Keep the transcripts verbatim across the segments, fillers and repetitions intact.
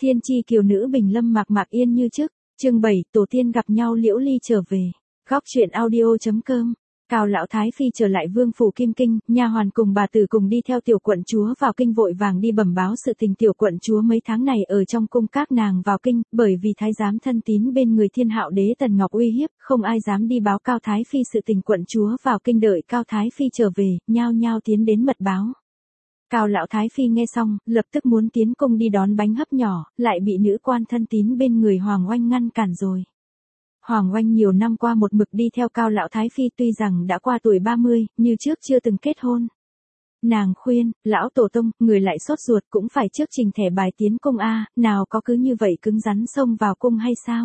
Thiên chi kiều nữ bình lâm mạc mạc yên như trước, chương bảy, tổ tiên gặp nhau Liễu Ly trở về. Góc truyện audio.com. Cao lão thái phi trở lại vương phủ Kim Kinh, nha hoàn cùng bà tử cùng đi theo tiểu quận chúa vào kinh vội vàng đi bẩm báo sự tình tiểu quận chúa mấy tháng này ở trong cung các nàng vào kinh, bởi vì thái giám thân tín bên người Thiên Hạo đế Tần Ngọc uy hiếp, không ai dám đi báo Cao thái phi sự tình quận chúa vào kinh, đợi Cao thái phi trở về, nhao nhao tiến đến mật báo. Cao lão thái phi nghe xong, lập tức muốn tiến cung đi đón bánh hấp nhỏ, lại bị nữ quan thân tín bên người Hoàng Oanh ngăn cản rồi. Hoàng Oanh nhiều năm qua một mực đi theo Cao lão thái phi, tuy rằng đã qua tuổi ba mươi, như trước chưa từng kết hôn. Nàng khuyên, lão tổ tông, người lại sốt ruột cũng phải trước trình thẻ bài tiến cung a, nào có cứ như vậy cứng rắn xông vào cung hay sao?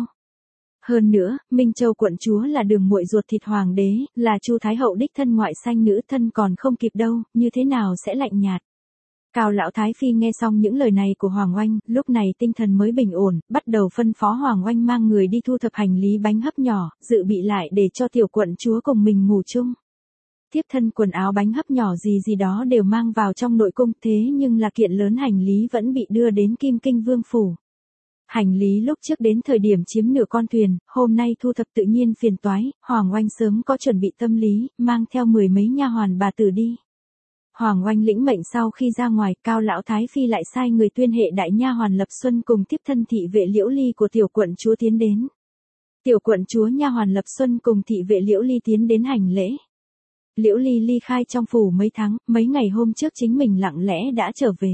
Hơn nữa, Minh Châu quận chúa là đường muội ruột thịt hoàng đế, là Chu thái hậu đích thân ngoại sanh nữ thân còn không kịp đâu, như thế nào sẽ lạnh nhạt? Cao lão thái phi nghe xong những lời này của Hoàng Oanh, lúc này tinh thần mới bình ổn, bắt đầu phân phó Hoàng Oanh mang người đi thu thập hành lý bánh hấp nhỏ, dự bị lại để cho tiểu quận chúa cùng mình ngủ chung. Tiếp thân quần áo bánh hấp nhỏ gì gì đó đều mang vào trong nội cung, thế nhưng là kiện lớn hành lý vẫn bị đưa đến Kim Kinh vương phủ. Hành lý lúc trước đến thời điểm chiếm nửa con thuyền, hôm nay thu thập tự nhiên phiền toái, Hoàng Oanh sớm có chuẩn bị tâm lý, mang theo mười mấy nha hoàn bà tử đi. Hoàng Oanh lĩnh mệnh sau khi ra ngoài, Cao lão thái phi lại sai người tuyên hệ đại nha hoàn Lập Xuân cùng tiếp thân thị vệ Liễu Ly của tiểu quận chúa tiến đến. Tiểu quận chúa nha hoàn Lập Xuân cùng thị vệ Liễu Ly tiến đến hành lễ. Liễu Ly ly khai trong phủ mấy tháng, mấy ngày hôm trước chính mình lặng lẽ đã trở về.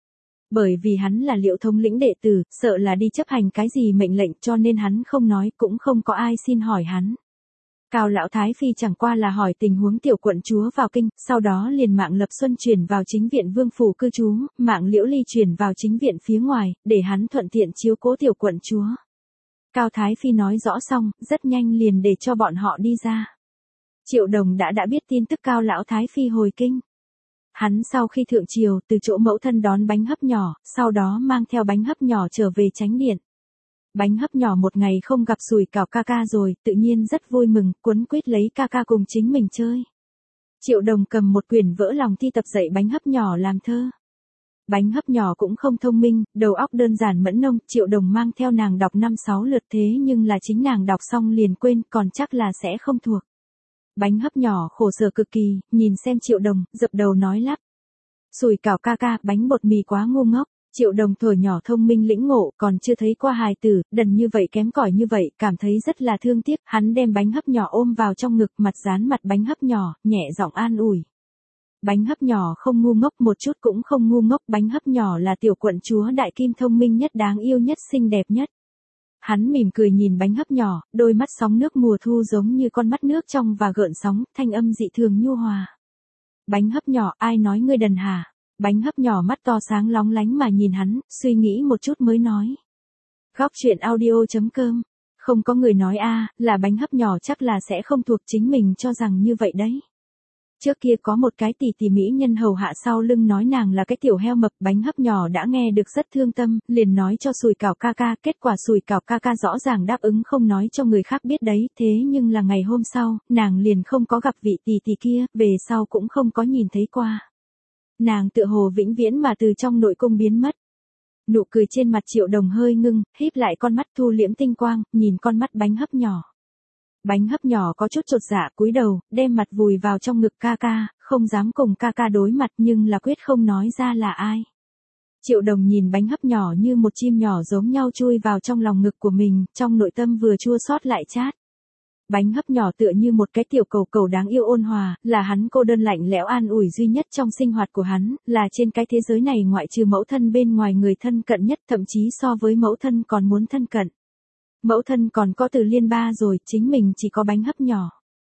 Bởi vì hắn là Liễu thống lĩnh đệ tử, sợ là đi chấp hành cái gì mệnh lệnh, cho nên hắn không nói, cũng không có ai xin hỏi hắn. Cao lão thái phi chẳng qua là hỏi tình huống tiểu quận chúa vào kinh, sau đó liền mạng Lập Xuân chuyển vào chính viện vương phủ cư trú, mạng Liễu Ly chuyển vào chính viện phía ngoài, để hắn thuận tiện chiếu cố tiểu quận chúa. Cao thái phi nói rõ xong, rất nhanh liền để cho bọn họ đi ra. Triệu Đồng đã đã biết tin tức Cao lão thái phi hồi kinh. Hắn sau khi thượng triều, từ chỗ mẫu thân đón bánh hấp nhỏ, sau đó mang theo bánh hấp nhỏ trở về chánh điện. Bánh hấp nhỏ một ngày không gặp Sùi Cảo ca ca rồi, tự nhiên rất vui mừng, quấn quýt lấy ca ca cùng chính mình chơi. Triệu Đồng cầm một quyển vỡ lòng thi tập dạy bánh hấp nhỏ làm thơ. Bánh hấp nhỏ cũng không thông minh, đầu óc đơn giản mẫn nông, Triệu Đồng mang theo nàng đọc năm sáu lượt, thế nhưng là chính nàng đọc xong liền quên, còn chắc là sẽ không thuộc. Bánh hấp nhỏ khổ sở cực kỳ, nhìn xem Triệu Đồng, dập đầu nói lắp. Sùi Cảo ca ca, bánh bột mì quá ngu ngốc. Triệu Đồng thổi nhỏ thông minh lĩnh ngộ, còn chưa thấy qua hài tử, đần như vậy kém cỏi như vậy, cảm thấy rất là thương tiếc, hắn đem bánh hấp nhỏ ôm vào trong ngực, mặt dán mặt bánh hấp nhỏ, nhẹ giọng an ủi. Bánh hấp nhỏ không ngu ngốc, một chút cũng không ngu ngốc, bánh hấp nhỏ là tiểu quận chúa đại kim thông minh nhất, đáng yêu nhất, xinh đẹp nhất. Hắn mỉm cười nhìn bánh hấp nhỏ, đôi mắt sóng nước mùa thu giống như con mắt nước trong và gợn sóng, thanh âm dị thường nhu hòa. Bánh hấp nhỏ, ai nói ngươi đần hả? Bánh hấp nhỏ mắt to sáng lóng lánh mà nhìn hắn, suy nghĩ một chút mới nói. Góc truyện audio.com. Không có người nói a, là bánh hấp nhỏ chắc là sẽ không thuộc, chính mình cho rằng như vậy đấy. Trước kia có một cái tỷ tỷ mỹ nhân hầu hạ sau lưng nói nàng là cái tiểu heo mập, bánh hấp nhỏ đã nghe được rất thương tâm, liền nói cho Sùi Cảo ca ca, kết quả Sùi Cảo ca ca rõ ràng đáp ứng không nói cho người khác biết đấy, thế nhưng là ngày hôm sau, nàng liền không có gặp vị tỷ tỷ kia, về sau cũng không có nhìn thấy qua. Nàng tựa hồ vĩnh viễn mà từ trong nội cung biến mất. Nụ cười trên mặt Triệu Đồng hơi ngưng, híp lại con mắt thu liễm tinh quang, nhìn con mắt bánh hấp nhỏ. Bánh hấp nhỏ có chút chột dạ, cúi đầu, đem mặt vùi vào trong ngực ca ca, không dám cùng ca ca đối mặt nhưng là quyết không nói ra là ai. Triệu Đồng nhìn bánh hấp nhỏ như một chim nhỏ giống nhau chui vào trong lòng ngực của mình, trong nội tâm vừa chua xót lại chát. Bánh hấp nhỏ tựa như một cái tiểu cầu cầu đáng yêu ôn hòa, là hắn cô đơn lạnh lẽo an ủi duy nhất trong sinh hoạt của hắn, là trên cái thế giới này ngoại trừ mẫu thân bên ngoài người thân cận nhất, thậm chí so với mẫu thân còn muốn thân cận. Mẫu thân còn có Từ Liên ba rồi, chính mình chỉ có bánh hấp nhỏ.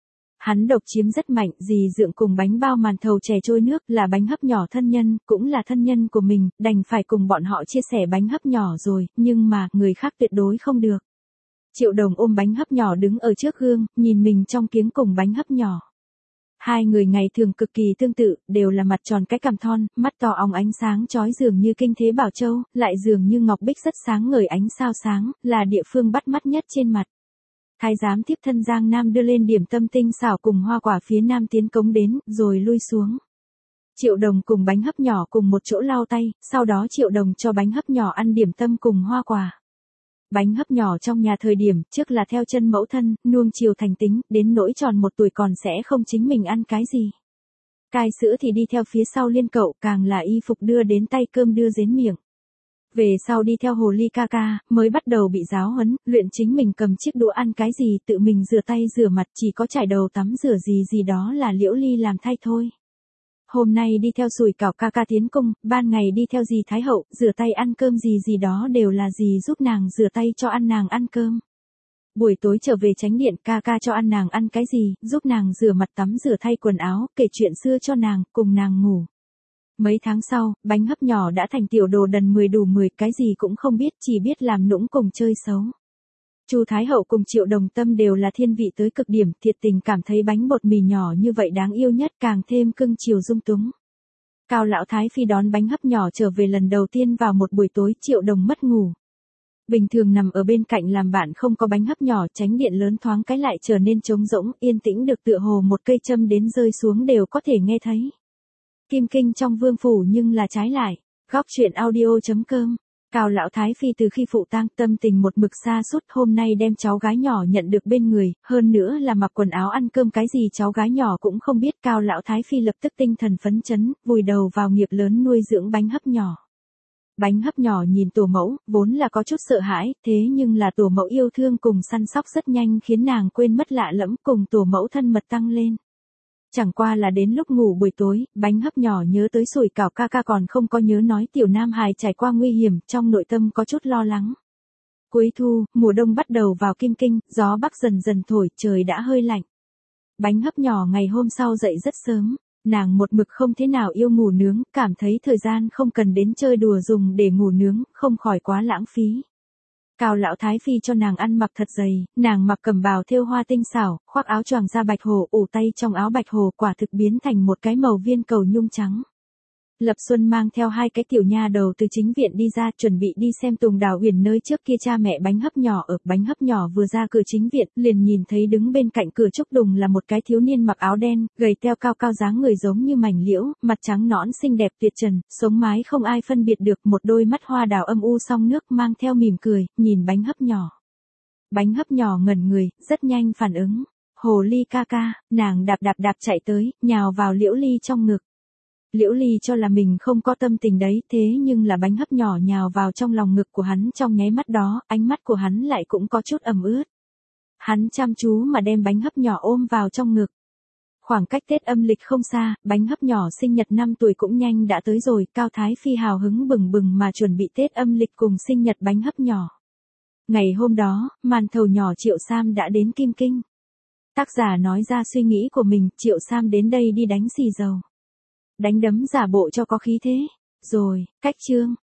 Hắn độc chiếm rất mạnh, dì dượng cùng bánh bao màn thầu chè trôi nước, là bánh hấp nhỏ thân nhân, cũng là thân nhân của mình, đành phải cùng bọn họ chia sẻ bánh hấp nhỏ rồi, nhưng mà, người khác tuyệt đối không được. Triệu Đồng ôm bánh hấp nhỏ đứng ở trước gương, nhìn mình trong kiếng cùng bánh hấp nhỏ. Hai người ngày thường cực kỳ tương tự, đều là mặt tròn cái cằm thon, mắt to óng ánh sáng chói dường như kinh thế bảo châu, lại dường như ngọc bích rất sáng ngời ánh sao sáng, là địa phương bắt mắt nhất trên mặt. Thái giám tiếp thân Giang Nam đưa lên điểm tâm tinh xảo cùng hoa quả phía Nam tiến cống đến, rồi lui xuống. Triệu Đồng cùng bánh hấp nhỏ cùng một chỗ lau tay, sau đó Triệu Đồng cho bánh hấp nhỏ ăn điểm tâm cùng hoa quả. Bánh hấp nhỏ trong nhà thời điểm trước là theo chân mẫu thân, nuông chiều thành tính, đến nỗi tròn một tuổi còn sẽ không chính mình ăn cái gì. Cai sữa thì đi theo phía sau liên cậu, càng là y phục đưa đến tay cơm đưa đến miệng. Về sau đi theo hồ ly ca ca, mới bắt đầu bị giáo huấn, luyện chính mình cầm chiếc đũa ăn cái gì tự mình rửa tay rửa mặt, chỉ có chải đầu tắm rửa gì gì đó là Liễu Ly làm thay thôi. Hôm nay đi theo Sủi Cảo ca ca tiến cung, ban ngày đi theo dì Thái Hậu, rửa tay ăn cơm gì gì đó đều là dì giúp nàng rửa tay cho ăn nàng ăn cơm. Buổi tối trở về chánh điện, ca ca cho ăn nàng ăn cái gì, giúp nàng rửa mặt tắm rửa thay quần áo, kể chuyện xưa cho nàng, cùng nàng ngủ. Mấy tháng sau, bánh hấp nhỏ đã thành tiểu đồ đần mười đủ mười, cái gì cũng không biết, chỉ biết làm nũng cùng chơi xấu. Chu Thái Hậu cùng Triệu Đồng Tâm đều là thiên vị tới cực điểm, thiệt tình cảm thấy bánh bột mì nhỏ như vậy đáng yêu nhất, càng thêm cưng chiều dung túng. Cao lão Thái Phi đón bánh hấp nhỏ trở về lần đầu tiên vào một buổi tối, Triệu Đồng mất ngủ. Bình thường nằm ở bên cạnh làm bạn không có bánh hấp nhỏ, chánh điện lớn thoáng cái lại trở nên trống rỗng, yên tĩnh được tựa hồ một cây châm đến rơi xuống đều có thể nghe thấy. Kim Kinh trong vương phủ nhưng là trái lại. Góc truyện audio chấm com. Cao lão Thái Phi từ khi phụ tang tâm tình một mực xa sút, hôm nay đem cháu gái nhỏ nhận được bên người, hơn nữa là mặc quần áo ăn cơm cái gì cháu gái nhỏ cũng không biết. Cao lão Thái Phi lập tức tinh thần phấn chấn, vùi đầu vào nghiệp lớn nuôi dưỡng bánh hấp nhỏ. Bánh hấp nhỏ nhìn tổ mẫu, vốn là có chút sợ hãi, thế nhưng là tổ mẫu yêu thương cùng săn sóc rất nhanh khiến nàng quên mất lạ lẫm, cùng tổ mẫu thân mật tăng lên. Chẳng qua là đến lúc ngủ buổi tối, bánh hấp nhỏ nhớ tới Sủi Cảo ca ca còn không có nhớ nói tiểu Nam Hài trải qua nguy hiểm, trong nội tâm có chút lo lắng. Cuối thu, mùa đông bắt đầu vào Kim Kinh, gió bắc dần dần thổi, trời đã hơi lạnh. Bánh hấp nhỏ ngày hôm sau dậy rất sớm, nàng một mực không thế nào yêu ngủ nướng, cảm thấy thời gian không cần đến chơi đùa dùng để ngủ nướng, không khỏi quá lãng phí. Cao lão Thái Phi cho nàng ăn mặc thật dày, nàng mặc cẩm bào thêu hoa tinh xảo, khoác áo choàng da bạch hồ, ủ tay trong áo bạch hồ, quả thực biến thành một cái màu viên cầu nhung trắng. Lập Xuân mang theo hai cái tiểu nha đầu từ chính viện đi ra, chuẩn bị đi xem Tùng Đào Huyền nơi trước kia cha mẹ bánh hấp nhỏ ở. Bánh hấp nhỏ vừa ra cửa chính viện, liền nhìn thấy đứng bên cạnh cửa Trúc Đùng là một cái thiếu niên mặc áo đen, gầy teo cao cao dáng người giống như mảnh liễu, mặt trắng nõn xinh đẹp tuyệt trần, sống mái không ai phân biệt được, một đôi mắt hoa đào âm u song nước mang theo mỉm cười, nhìn bánh hấp nhỏ. Bánh hấp nhỏ ngẩn người, rất nhanh phản ứng. Hồ ly ca ca, nàng đạp đạp đạp chạy tới, nhào vào Liễu Ly trong ngực. Liễu Ly cho là mình không có tâm tình đấy, thế nhưng là bánh hấp nhỏ nhào vào trong lòng ngực của hắn trong nháy mắt đó, ánh mắt của hắn lại cũng có chút ẩm ướt. Hắn chăm chú mà đem bánh hấp nhỏ ôm vào trong ngực. Khoảng cách Tết âm lịch không xa, bánh hấp nhỏ sinh nhật năm tuổi cũng nhanh đã tới rồi, Cao Thái Phi hào hứng bừng bừng mà chuẩn bị Tết âm lịch cùng sinh nhật bánh hấp nhỏ. Ngày hôm đó, màn thầu nhỏ Triệu Sam đã đến Kim Kinh. Tác giả nói ra suy nghĩ của mình, Triệu Sam đến đây đi đánh xì dầu. Đánh đấm giả bộ cho có khí thế. Rồi, cách chương.